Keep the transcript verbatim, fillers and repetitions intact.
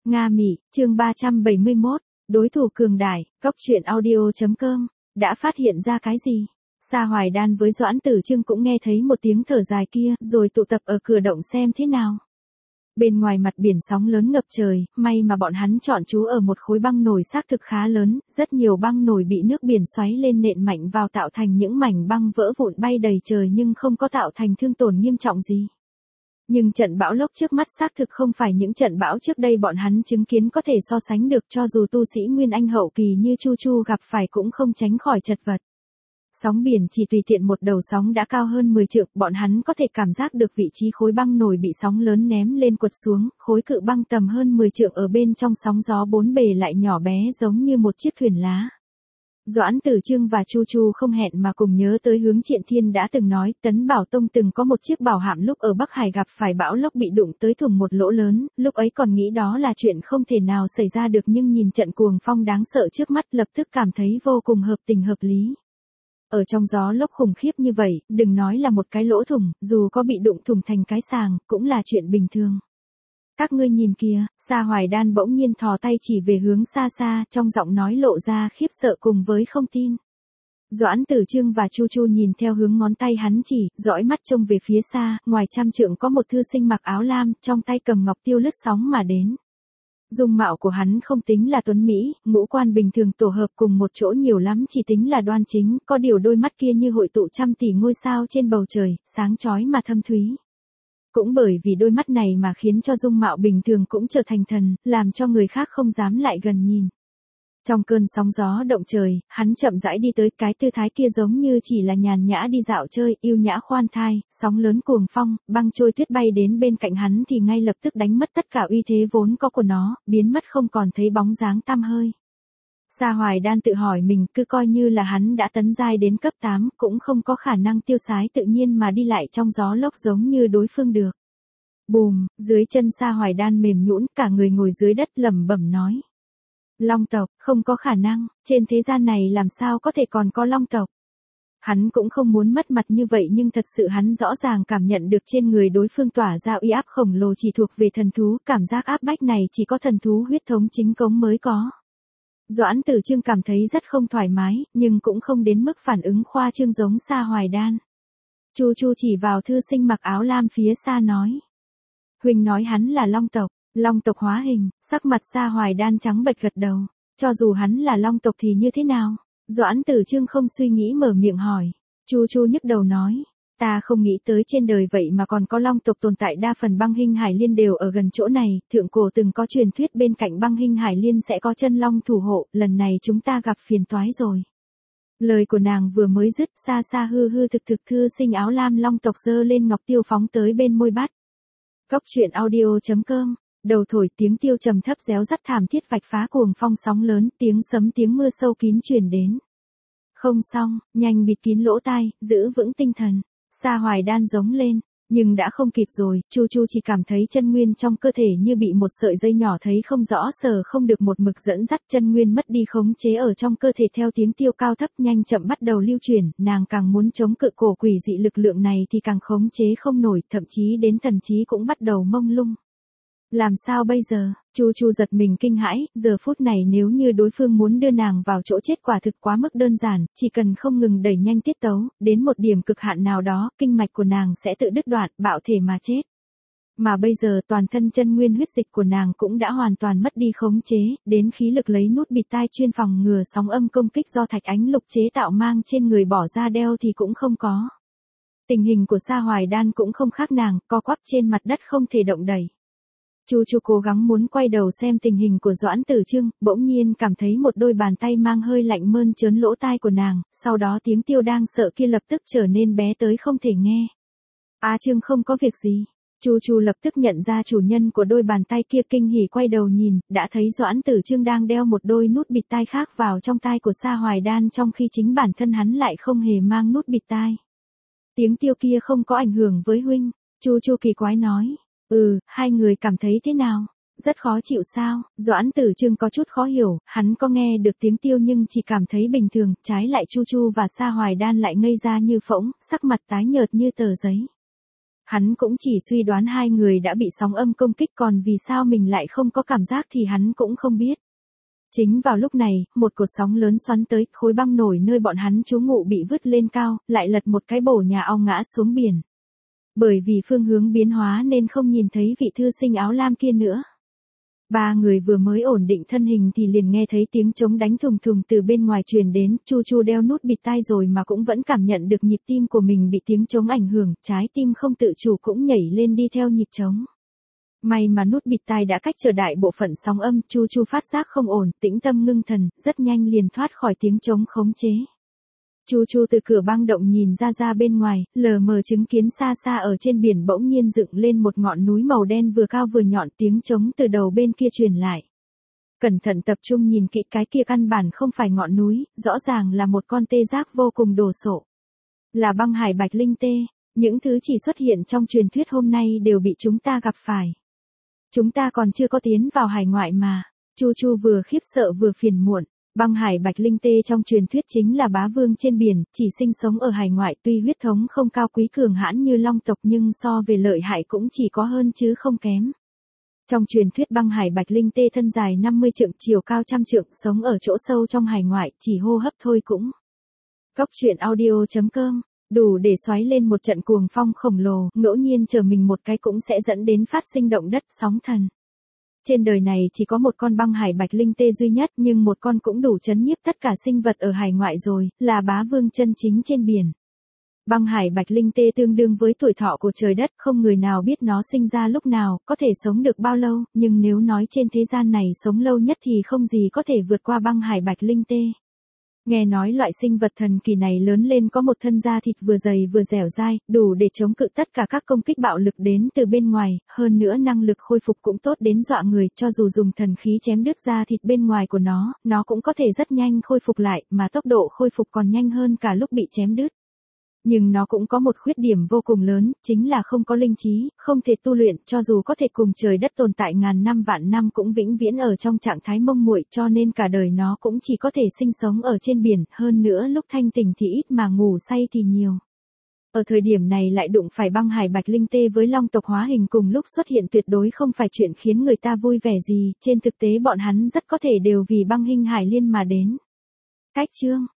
Nga Mỹ, chương ba trăm bảy mươi mốt, đối thủ cường đại, Cốc truyện audio chấm com, đã phát hiện ra cái gì? Sa Hoài Đan với Doãn Tử Trương cũng nghe thấy một tiếng thở dài kia, rồi tụ tập ở cửa động xem thế nào. Bên ngoài mặt biển sóng lớn ngập trời, may mà bọn hắn chọn trú ở một khối băng nổi xác thực khá lớn, rất nhiều băng nổi bị nước biển xoáy lên nện mạnh vào tạo thành những mảnh băng vỡ vụn bay đầy trời nhưng không có tạo thành thương tổn nghiêm trọng gì. Nhưng trận bão lốc trước mắt xác thực không phải những trận bão trước đây bọn hắn chứng kiến có thể so sánh được, cho dù tu sĩ Nguyên Anh hậu kỳ như Chu Chu gặp phải cũng không tránh khỏi chật vật. Sóng biển chỉ tùy tiện một đầu sóng đã cao hơn mười trượng, bọn hắn có thể cảm giác được vị trí khối băng nổi bị sóng lớn ném lên quật xuống, khối cự băng tầm hơn mười trượng ở bên trong sóng gió bốn bề lại nhỏ bé giống như một chiếc thuyền lá. Doãn Tử Trương và Chu Chu không hẹn mà cùng nhớ tới Hướng Triện Thiên đã từng nói, Tấn Bảo Tông từng có một chiếc bảo hạm lúc ở Bắc Hải gặp phải bão lốc bị đụng tới thủng một lỗ lớn, lúc ấy còn nghĩ đó là chuyện không thể nào xảy ra được nhưng nhìn trận cuồng phong đáng sợ trước mắt lập tức cảm thấy vô cùng hợp tình hợp lý. Ở trong gió lốc khủng khiếp như vậy, đừng nói là một cái lỗ thủng, dù có bị đụng thủng thành cái sàng, cũng là chuyện bình thường. Các ngươi nhìn kìa, Sa Hoài Đan bỗng nhiên thò tay chỉ về hướng xa xa, trong giọng nói lộ ra khiếp sợ cùng với không tin. Doãn Tử Trương và Chu Chu nhìn theo hướng ngón tay hắn chỉ, dõi mắt trông về phía xa, ngoài trăm trượng có một thư sinh mặc áo lam, trong tay cầm ngọc tiêu lướt sóng mà đến. Dung mạo của hắn không tính là tuấn mỹ, ngũ quan bình thường tổ hợp cùng một chỗ nhiều lắm chỉ tính là đoan chính, có điều đôi mắt kia như hội tụ trăm tỷ ngôi sao trên bầu trời, sáng chói mà thâm thúy. Cũng bởi vì đôi mắt này mà khiến cho dung mạo bình thường cũng trở thành thần, làm cho người khác không dám lại gần nhìn. Trong cơn sóng gió động trời, hắn chậm rãi đi tới, cái tư thái kia giống như chỉ là nhàn nhã đi dạo chơi, yêu nhã khoan thai, sóng lớn cuồng phong, băng trôi tuyết bay đến bên cạnh hắn thì ngay lập tức đánh mất tất cả uy thế vốn có của nó, biến mất không còn thấy bóng dáng tăm hơi. Sa Hoài Đan tự hỏi mình, cứ coi như là hắn đã tấn giai đến cấp tám, cũng không có khả năng tiêu sái tự nhiên mà đi lại trong gió lốc giống như đối phương được. Bùm, dưới chân Sa Hoài Đan mềm nhũn, cả người ngồi dưới đất lẩm bẩm nói. Long tộc, không có khả năng, trên thế gian này làm sao có thể còn có long tộc. Hắn cũng không muốn mất mặt như vậy nhưng thật sự hắn rõ ràng cảm nhận được trên người đối phương tỏa ra uy áp khổng lồ chỉ thuộc về thần thú, cảm giác áp bách này chỉ có thần thú huyết thống chính cống mới có. Doãn Tử Trương cảm thấy rất không thoải mái, nhưng cũng không đến mức phản ứng khoa trương giống Sa Hoài Đan. Chu Chu chỉ vào thư sinh mặc áo lam phía xa nói. Huynh nói hắn là long tộc. Long tộc hóa hình, sắc mặt Sa Hoài Đan trắng bệch gật đầu. Cho dù hắn là long tộc thì như thế nào? Doãn Tử Trương không suy nghĩ mở miệng hỏi. Chu Chu nhức đầu nói. Ta không nghĩ tới trên đời vậy mà còn có long tộc tồn tại, đa phần băng hình hải liên đều ở gần chỗ này, thượng cổ từng có truyền thuyết bên cạnh băng hình hải liên sẽ có chân long thủ hộ, lần này chúng ta gặp phiền toái rồi. Lời của nàng vừa mới dứt, xa xa hư hư thực thực thư sinh áo lam long tộc giơ lên ngọc tiêu phóng tới bên môi bắt. Cốc truyện audio chấm com. Đầu thổi tiếng tiêu trầm thấp réo rắt thảm thiết vạch phá cuồng phong sóng lớn, tiếng sấm tiếng mưa sâu kín truyền đến. Không xong, nhanh bịt kín lỗ tai, giữ vững tinh thần. Sa Hoài Đan giống lên, nhưng đã không kịp rồi, Chu Chu chỉ cảm thấy chân nguyên trong cơ thể như bị một sợi dây nhỏ thấy không rõ sờ không được một mực dẫn dắt, chân nguyên mất đi khống chế ở trong cơ thể theo tiếng tiêu cao thấp nhanh chậm bắt đầu lưu chuyển, nàng càng muốn chống cự cổ quỷ dị lực lượng này thì càng khống chế không nổi, thậm chí đến thần trí cũng bắt đầu mông lung. Làm sao bây giờ? Chu Chu giật mình kinh hãi, giờ phút này nếu như đối phương muốn đưa nàng vào chỗ chết quả thực quá mức đơn giản, chỉ cần không ngừng đẩy nhanh tiết tấu, đến một điểm cực hạn nào đó, kinh mạch của nàng sẽ tự đứt đoạn, bạo thể mà chết. Mà bây giờ toàn thân chân nguyên huyết dịch của nàng cũng đã hoàn toàn mất đi khống chế, đến khí lực lấy nút bịt tai chuyên phòng ngừa sóng âm công kích do thạch ánh lục chế tạo mang trên người bỏ ra đeo thì cũng không có. Tình hình của Sa Hoài Đan cũng không khác nàng, co quắp trên mặt đất không thể động đẩy. Chu Chu cố gắng muốn quay đầu xem tình hình của Doãn Tử Trương, bỗng nhiên cảm thấy một đôi bàn tay mang hơi lạnh mơn trớn lỗ tai của nàng, sau đó tiếng tiêu đang sợ kia lập tức trở nên bé tới không thể nghe. A Trương không có việc gì. Chu Chu lập tức nhận ra chủ nhân của đôi bàn tay kia, kinh hỉ quay đầu nhìn, đã thấy Doãn Tử Trương đang đeo một đôi nút bịt tai khác vào trong tai của Sa Hoài Đan trong khi chính bản thân hắn lại không hề mang nút bịt tai. Tiếng tiêu kia không có ảnh hưởng với huynh. Chu Chu kỳ quái nói. Ừ, hai người cảm thấy thế nào? Rất khó chịu sao? Doãn Tử Trương có chút khó hiểu, hắn có nghe được tiếng tiêu nhưng chỉ cảm thấy bình thường, trái lại Chu Chu và Sa Hoài Đan lại ngây ra như phỗng, sắc mặt tái nhợt như tờ giấy. Hắn cũng chỉ suy đoán hai người đã bị sóng âm công kích, còn vì sao mình lại không có cảm giác thì hắn cũng không biết. Chính vào lúc này, một cột sóng lớn xoắn tới, khối băng nổi nơi bọn hắn trú ngụ bị vứt lên cao, lại lật một cái bổ nhà ong ngã xuống biển. Bởi vì phương hướng biến hóa nên không nhìn thấy vị thư sinh áo lam kia nữa. Ba người vừa mới ổn định thân hình thì liền nghe thấy tiếng trống đánh thùng thùng từ bên ngoài truyền đến, Chu Chu đeo nút bịt tai rồi mà cũng vẫn cảm nhận được nhịp tim của mình bị tiếng trống ảnh hưởng, trái tim không tự chủ cũng nhảy lên đi theo nhịp trống. May mà nút bịt tai đã cách trở đại bộ phận sóng âm, Chu Chu phát giác không ổn, tĩnh tâm ngưng thần, rất nhanh liền thoát khỏi tiếng trống khống chế. Chu Chu từ cửa băng động nhìn ra ra bên ngoài, lờ mờ chứng kiến xa xa ở trên biển bỗng nhiên dựng lên một ngọn núi màu đen vừa cao vừa nhọn, tiếng trống từ đầu bên kia truyền lại. Cẩn thận tập trung nhìn kỹ, cái kia căn bản không phải ngọn núi, rõ ràng là một con tê giác vô cùng đồ sộ. Là băng hải bạch linh tê, những thứ chỉ xuất hiện trong truyền thuyết hôm nay đều bị chúng ta gặp phải. Chúng ta còn chưa có tiến vào hải ngoại mà. Chu Chu vừa khiếp sợ vừa phiền muộn. Băng hải bạch linh tê trong truyền thuyết chính là bá vương trên biển, chỉ sinh sống ở hải ngoại, tuy huyết thống không cao quý cường hãn như long tộc nhưng so về lợi hại cũng chỉ có hơn chứ không kém. Trong truyền thuyết băng hải bạch linh tê thân dài năm mươi trượng, chiều cao trăm trượng, sống ở chỗ sâu trong hải ngoại, chỉ hô hấp thôi cũng. Cốc truyện audio chấm com, đủ để xoáy lên một trận cuồng phong khổng lồ, ngẫu nhiên chờ mình một cái cũng sẽ dẫn đến phát sinh động đất, sóng thần. Trên đời này chỉ có một con băng hải bạch linh tê duy nhất, nhưng một con cũng đủ chấn nhiếp tất cả sinh vật ở hải ngoại rồi, là bá vương chân chính trên biển. Băng hải bạch linh tê tương đương với tuổi thọ của trời đất, không người nào biết nó sinh ra lúc nào, có thể sống được bao lâu, nhưng nếu nói trên thế gian này sống lâu nhất thì không gì có thể vượt qua băng hải bạch linh tê. Nghe nói loại sinh vật thần kỳ này lớn lên có một thân da thịt vừa dày vừa dẻo dai, đủ để chống cự tất cả các công kích bạo lực đến từ bên ngoài, hơn nữa năng lực khôi phục cũng tốt đến dọa người, cho dù dùng thần khí chém đứt da thịt bên ngoài của nó, nó cũng có thể rất nhanh khôi phục lại, mà tốc độ khôi phục còn nhanh hơn cả lúc bị chém đứt. Nhưng nó cũng có một khuyết điểm vô cùng lớn, chính là không có linh trí, không thể tu luyện, cho dù có thể cùng trời đất tồn tại ngàn năm vạn năm cũng vĩnh viễn ở trong trạng thái mông muội, cho nên cả đời nó cũng chỉ có thể sinh sống ở trên biển, hơn nữa lúc thanh tỉnh thì ít mà ngủ say thì nhiều. Ở thời điểm này lại đụng phải băng hải bạch linh tê với long tộc hóa hình cùng lúc xuất hiện tuyệt đối không phải chuyện khiến người ta vui vẻ gì, trên thực tế bọn hắn rất có thể đều vì băng hình hải liên mà đến. Cách chương